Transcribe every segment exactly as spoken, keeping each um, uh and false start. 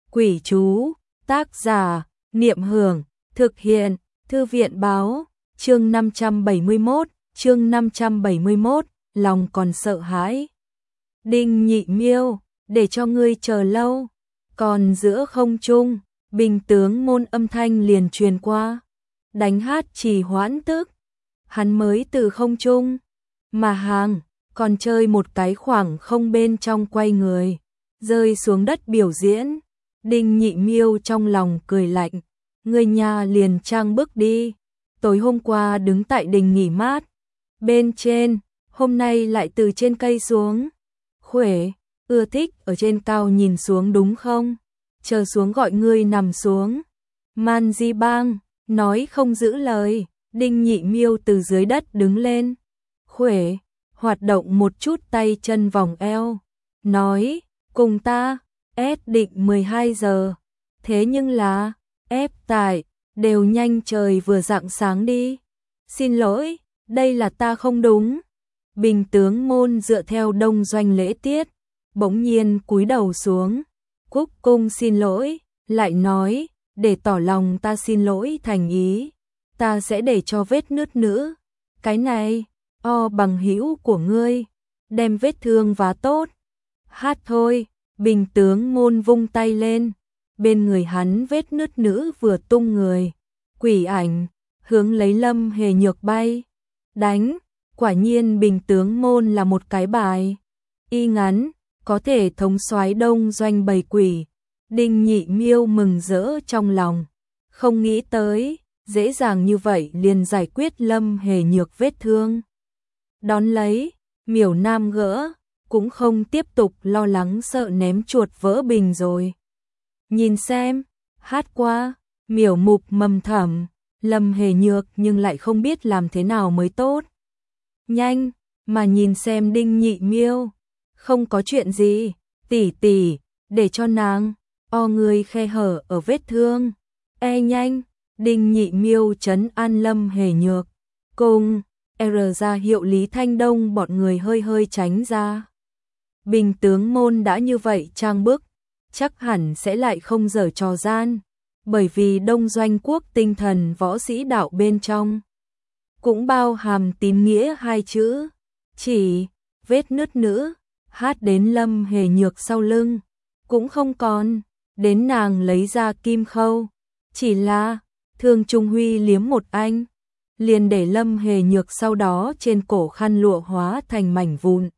Quỷ chú, tác giả, Niệm Hưởng, thực hiện, Thư viện báo, chương năm trăm bảy mươi mốt, chương năm trăm bảy mươi mốt, lòng còn sợ hãi. Đinh Nhị Miêu, để cho ngươi chờ lâu. Còn giữa không trung, Bình Tướng Môn âm thanh liền truyền qua. Đánh hát trì hoãn tức. Hắn mới từ không trung, mà hàng, còn chơi một cái khoảng không bên trong quay người, rơi xuống đất biểu diễn. Đinh Nhị Miêu trong lòng cười lạnh, người nhà liền trang bức đi. Tối hôm qua đứng tại đình nghỉ mát bên trên, hôm nay lại từ trên cây xuống. Khuể, ưa thích ở trên cao nhìn xuống đúng không? Chờ xuống gọi ngươi nằm xuống. Man Di Bang, nói không giữ lời. Đinh Nhị Miêu từ dưới đất đứng lên. Khuể, hoạt động một chút tay chân vòng eo. Nói, cùng ta, ép định mười hai giờ. Thế nhưng là, ép tại, đều nhanh trời vừa rạng sáng đi. Xin lỗi, đây là ta không đúng. Bình Tướng Môn dựa theo đông doanh lễ tiết, bỗng nhiên cúi đầu xuống. Cúc cung xin lỗi, lại nói, để tỏ lòng ta xin lỗi thành ý. Ta sẽ để cho vết nứt nữ. Cái này, o bằng hữu của ngươi, đem vết thương vá tốt. Hát thôi, Bình Tướng Môn vung tay lên. Bên người hắn vết nứt nữ vừa tung người. Quỷ ảnh, hướng lấy Lâm Hề Nhược bay. Đánh, quả nhiên Bình Tướng Môn là một cái bài. Y ngắn, có thể thống soái đông doanh bầy quỷ. Đinh Nhị Miêu mừng rỡ trong lòng. Không nghĩ tới, dễ dàng như vậy liền giải quyết Lâm Hề Nhược vết thương. Đón lấy, Miểu Nam gỡ, cũng không tiếp tục lo lắng sợ ném chuột vỡ bình rồi. Nhìn xem, hát qua, Miểu Mục mầm thầm, Lâm Hề Nhược nhưng lại không biết làm thế nào mới tốt. Nhanh, mà nhìn xem Đinh Nhị Miêu, không có chuyện gì, tỷ tỷ, để cho nàng, o người khe hở ở vết thương. E nhanh, Đinh Nhị Miêu trấn an Lâm Hề Nhược, cùng, R ra hiệu Lý Thanh Đông bọn người hơi hơi tránh ra. Bình Tướng Môn đã như vậy trang bức, chắc hẳn sẽ lại không giở trò gian, bởi vì đông doanh quốc tinh thần võ sĩ đạo bên trong cũng bao hàm tín nghĩa hai chữ. Chỉ, vết nứt nữ, hát đến Lâm Hề Nhược sau lưng, cũng không còn, đến nàng lấy ra kim khâu. Chỉ là, Thương Trung Huy liếm một anh, liền để Lâm Hề Nhược sau đó trên cổ khăn lụa hóa thành mảnh vụn.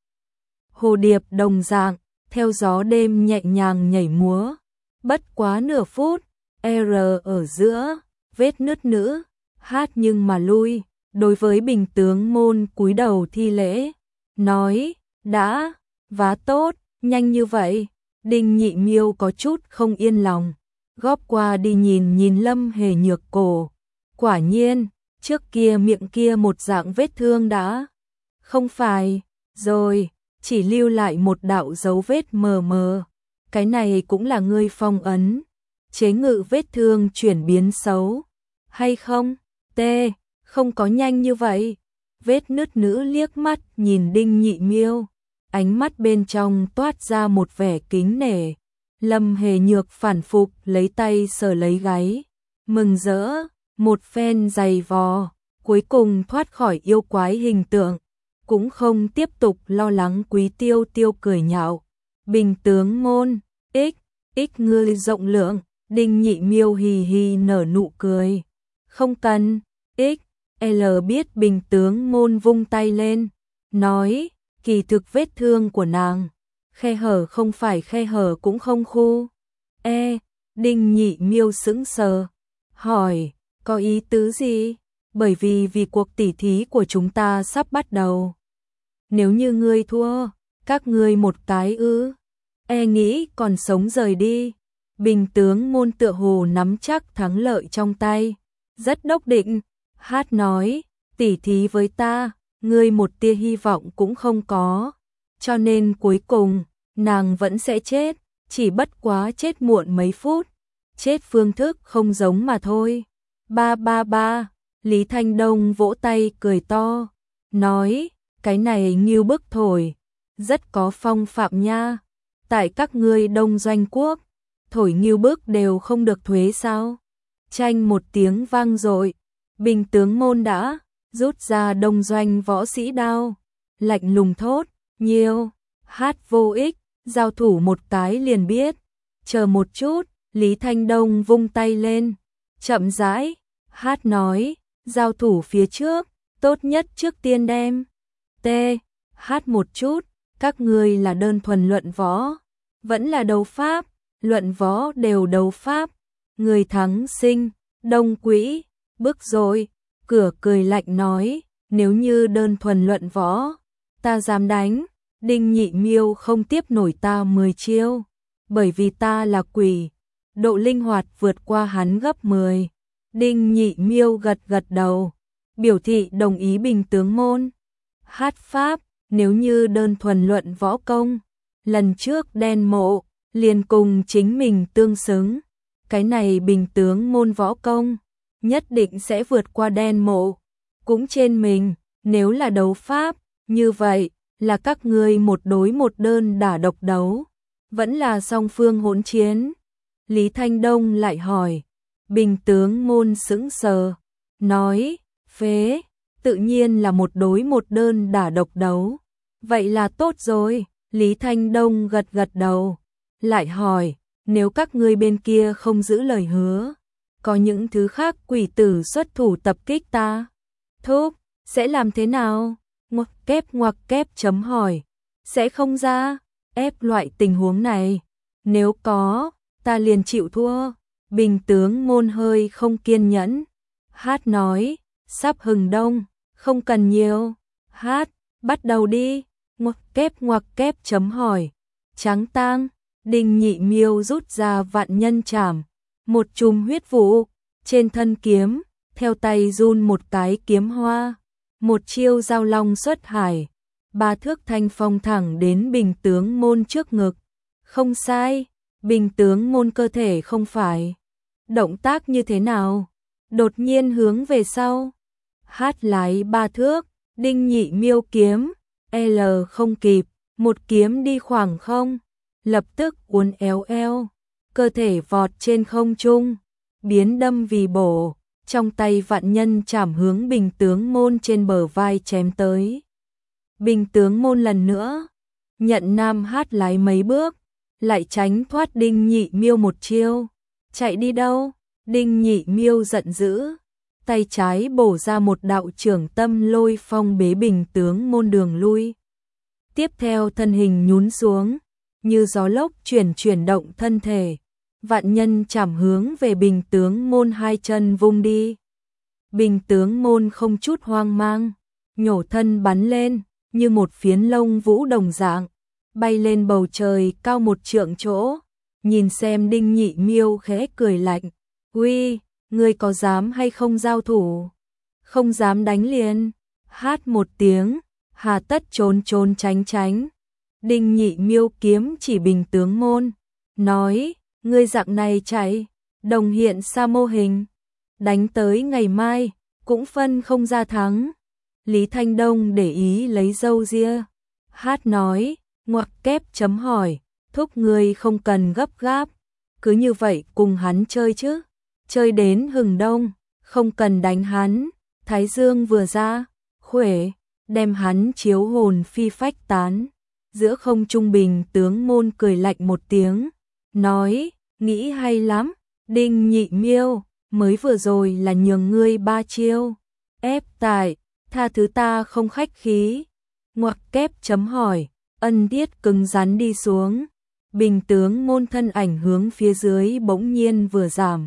Hồ điệp đồng dạng, theo gió đêm nhẹ nhàng nhảy múa. Bất quá nửa phút, R ở giữa, vết nứt nữ, hát nhưng mà lui, đối với Bình Tướng Môn cúi đầu thi lễ, nói, đã, vá tốt, nhanh như vậy. Đinh Nhị Miêu có chút không yên lòng, góp qua đi nhìn nhìn Lâm Hề Nhược cổ. Quả nhiên, trước kia miệng kia một dạng vết thương đã không phải, rồi, chỉ lưu lại một đạo dấu vết mờ mờ. Cái này cũng là ngươi phong ấn, chế ngự vết thương chuyển biến xấu, hay không? T, không có nhanh như vậy. Vết nứt nữ liếc mắt nhìn Đinh Nhị Miêu, ánh mắt bên trong toát ra một vẻ kính nể. Lâm Hề Nhược phản phục lấy tay sờ lấy gáy, mừng rỡ, một phen giày vò, cuối cùng thoát khỏi yêu quái hình tượng, cũng không tiếp tục lo lắng Quý Tiêu Tiêu cười nhạo. Bình Tướng Môn, ích, ích ngươi rộng lượng. Đinh Nhị Miêu hì hì nở nụ cười. Không cần, ích, L biết Bình Tướng Môn vung tay lên, nói, kỳ thực vết thương của nàng, khe hở không phải khe hở cũng không khu. E, Đinh Nhị Miêu sững sờ, hỏi, có ý tứ gì? Bởi vì vì cuộc tỉ thí của chúng ta sắp bắt đầu. Nếu như ngươi thua, các ngươi một cái ư? E nghĩ còn sống rời đi. Bình Tướng Môn tựa hồ nắm chắc thắng lợi trong tay, rất đốc định. Hát nói, tỉ thí với ta, ngươi một tia hy vọng cũng không có, cho nên cuối cùng, nàng vẫn sẽ chết, chỉ bất quá chết muộn mấy phút, chết phương thức không giống mà thôi. Ba ba ba, Lý Thanh Đông vỗ tay cười to, nói, cái này nghiêu bức thổi, rất có phong phạm nha. Tại các ngươi đông doanh quốc, thổi nghiêu bức đều không được thuế sao? Chanh một tiếng vang dội, Bình tướng môn đã rút ra đông doanh võ sĩ đao, lạnh lùng thốt, nhiêu, hát vô ích, giao thủ một cái liền biết. Chờ một chút, Lý Thanh Đông vung tay lên, chậm rãi, hát nói, giao thủ phía trước, tốt nhất trước tiên đem. T, hát một chút, các ngươi là đơn thuần luận võ, vẫn là đấu pháp, luận võ đều đấu pháp, người thắng sinh, Đông Quỹ, bức rồi, cửa cười lạnh nói, nếu như đơn thuần luận võ, ta dám đánh, Đinh Nhị Miêu không tiếp nổi ta mười chiêu, bởi vì ta là quỷ, độ linh hoạt vượt qua hắn gấp mười. Đinh Nhị Miêu gật gật đầu, biểu thị đồng ý Bình tướng môn. Hát pháp, nếu như đơn thuần luận võ công, lần trước đen mộ, liền cùng chính mình tương xứng. Cái này Bình tướng môn võ công, nhất định sẽ vượt qua đen mộ. Cũng trên mình, nếu là đấu pháp, như vậy, là các ngươi một đối một đơn đả độc đấu, vẫn là song phương hỗn chiến. Lý Thanh Đông lại hỏi, Bình tướng môn sững sờ, nói, phế, tự nhiên là một đối một đơn đả độc đấu. Vậy là tốt rồi, Lý Thanh Đông gật gật đầu, lại hỏi, nếu các ngươi bên kia không giữ lời hứa, có những thứ khác quỷ tử xuất thủ tập kích ta, thúc, sẽ làm thế nào? Ngoặc kép ngoặc kép chấm hỏi, sẽ không ra, ép loại tình huống này, nếu có, ta liền chịu thua. Bình tướng môn hơi không kiên nhẫn, hát nói, sắp hừng đông, không cần nhiều, hát, bắt đầu đi, ngoặc kép ngoặc kép chấm hỏi, trắng tang, Đinh Nhị Miêu rút ra vạn nhân trảm, một chùm huyết vụ, trên thân kiếm, theo tay run một cái kiếm hoa, một chiêu giao long xuất hải, ba thước thanh phong thẳng đến Bình tướng môn trước ngực, không sai, Bình tướng môn cơ thể không phải. Động tác như thế nào? Đột nhiên hướng về sau. Hát lái ba thước, Đinh Nhị Miêu kiếm, L không kịp, một kiếm đi khoảng không, lập tức uốn éo eo, cơ thể vọt trên không trung, biến đâm vì bổ, trong tay vạn nhân chảm hướng Bình tướng môn trên bờ vai chém tới. Bình tướng môn lần nữa, nhận nam hát lái mấy bước, lại tránh thoát Đinh Nhị Miêu một chiêu. Chạy đi đâu? Đinh Nhị Miêu giận dữ, tay trái bổ ra một đạo trưởng tâm lôi phong bế Bình tướng môn đường lui. Tiếp theo thân hình nhún xuống, như gió lốc chuyển chuyển động thân thể, vạn nhân chảm hướng về Bình tướng môn hai chân vung đi. Bình tướng môn không chút hoang mang, nhổ thân bắn lên, như một phiến lông vũ đồng dạng, bay lên bầu trời cao một trượng chỗ. Nhìn xem Đinh Nhị Miêu khẽ cười lạnh, uy, ngươi có dám hay không giao thủ? Không dám đánh liền, hát một tiếng, hà tất trốn trốn tránh tránh. Đinh Nhị Miêu kiếm chỉ Bình tướng môn, nói, ngươi dạng này chạy, đồng hiện sa mô hình, đánh tới ngày mai, cũng phân không ra thắng. Lý Thanh Đông để ý lấy râu ria, hát nói, ngoặc kép chấm hỏi, thúc ngươi không cần gấp gáp, cứ như vậy cùng hắn chơi chứ, chơi đến hừng đông, không cần đánh hắn, thái dương vừa ra, khuể, đem hắn chiếu hồn phi phách tán. Giữa không trung Bình tướng môn cười lạnh một tiếng, nói, nghĩ hay lắm, Đinh Nhị Miêu, mới vừa rồi là nhường ngươi ba chiêu, ép tại, tha thứ ta không khách khí. Ngoặc kép chấm hỏi, ân tiết cứng rắn đi xuống. Bình tướng môn thân ảnh hướng phía dưới bỗng nhiên vừa giảm.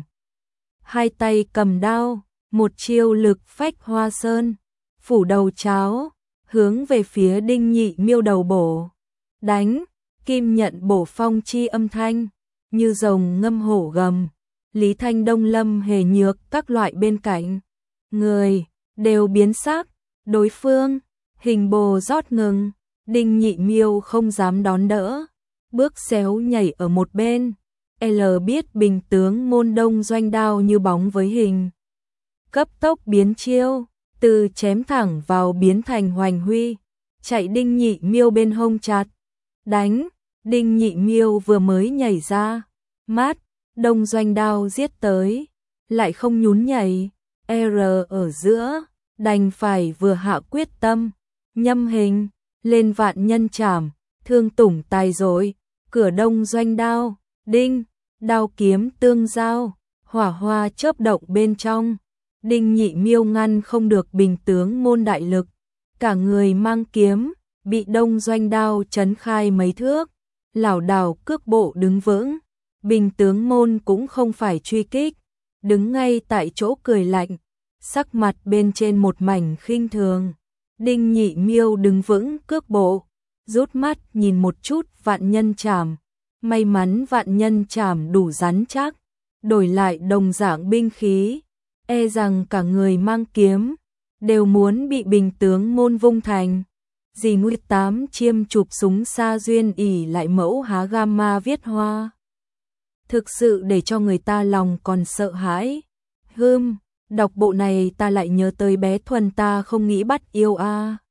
Hai tay cầm đao, một chiêu lực phách hoa sơn, phủ đầu cháo, hướng về phía Đinh Nhị Miêu đầu bổ. Đánh, kim nhận bổ phong chi âm thanh, như rồng ngâm hổ gầm. Lý Thanh Đông Lâm Hề Nhược các loại bên cạnh, người, đều biến sắc, đối phương, hình bồ rót ngừng, Đinh Nhị Miêu không dám đón đỡ. Bước xéo nhảy ở một bên, L biết Bình tướng môn đông doanh đao như bóng với hình. Cấp tốc biến chiêu, từ chém thẳng vào biến thành hoành huy, chạy Đinh Nhị Miêu bên hông chặt, đánh, Đinh Nhị Miêu vừa mới nhảy ra, mát, Đông Doanh Đao giết tới, lại không nhún nhảy, R ở giữa, đành phải vừa hạ quyết tâm, nhâm hình, lên vạn nhân trảm, thương tủng tài rồi, cửa Đông Doanh Đao, đinh, đao kiếm tương giao, hỏa hoa chớp động bên trong, Đinh Nhị Miêu ngăn không được Bình tướng môn đại lực, cả người mang kiếm, bị Đông Doanh Đao chấn khai mấy thước, lảo đảo cước bộ đứng vững, Bình tướng môn cũng không phải truy kích, đứng ngay tại chỗ cười lạnh, sắc mặt bên trên một mảnh khinh thường. Đinh Nhị Miêu đứng vững cước bộ, rút mắt nhìn một chút vạn nhân trảm, may mắn vạn nhân trảm đủ rắn chắc, đổi lại đồng dạng binh khí, e rằng cả người mang kiếm, đều muốn bị Bình tướng môn vung thành. Dì Nguyệt Tám chiêm chụp súng Sa Duyên ỉ lại mẫu há gamma viết hoa. Thực sự để cho người ta lòng còn sợ hãi. Hưm, đọc bộ này ta lại nhớ tới bé Thuần ta không nghĩ bắt yêu a. À.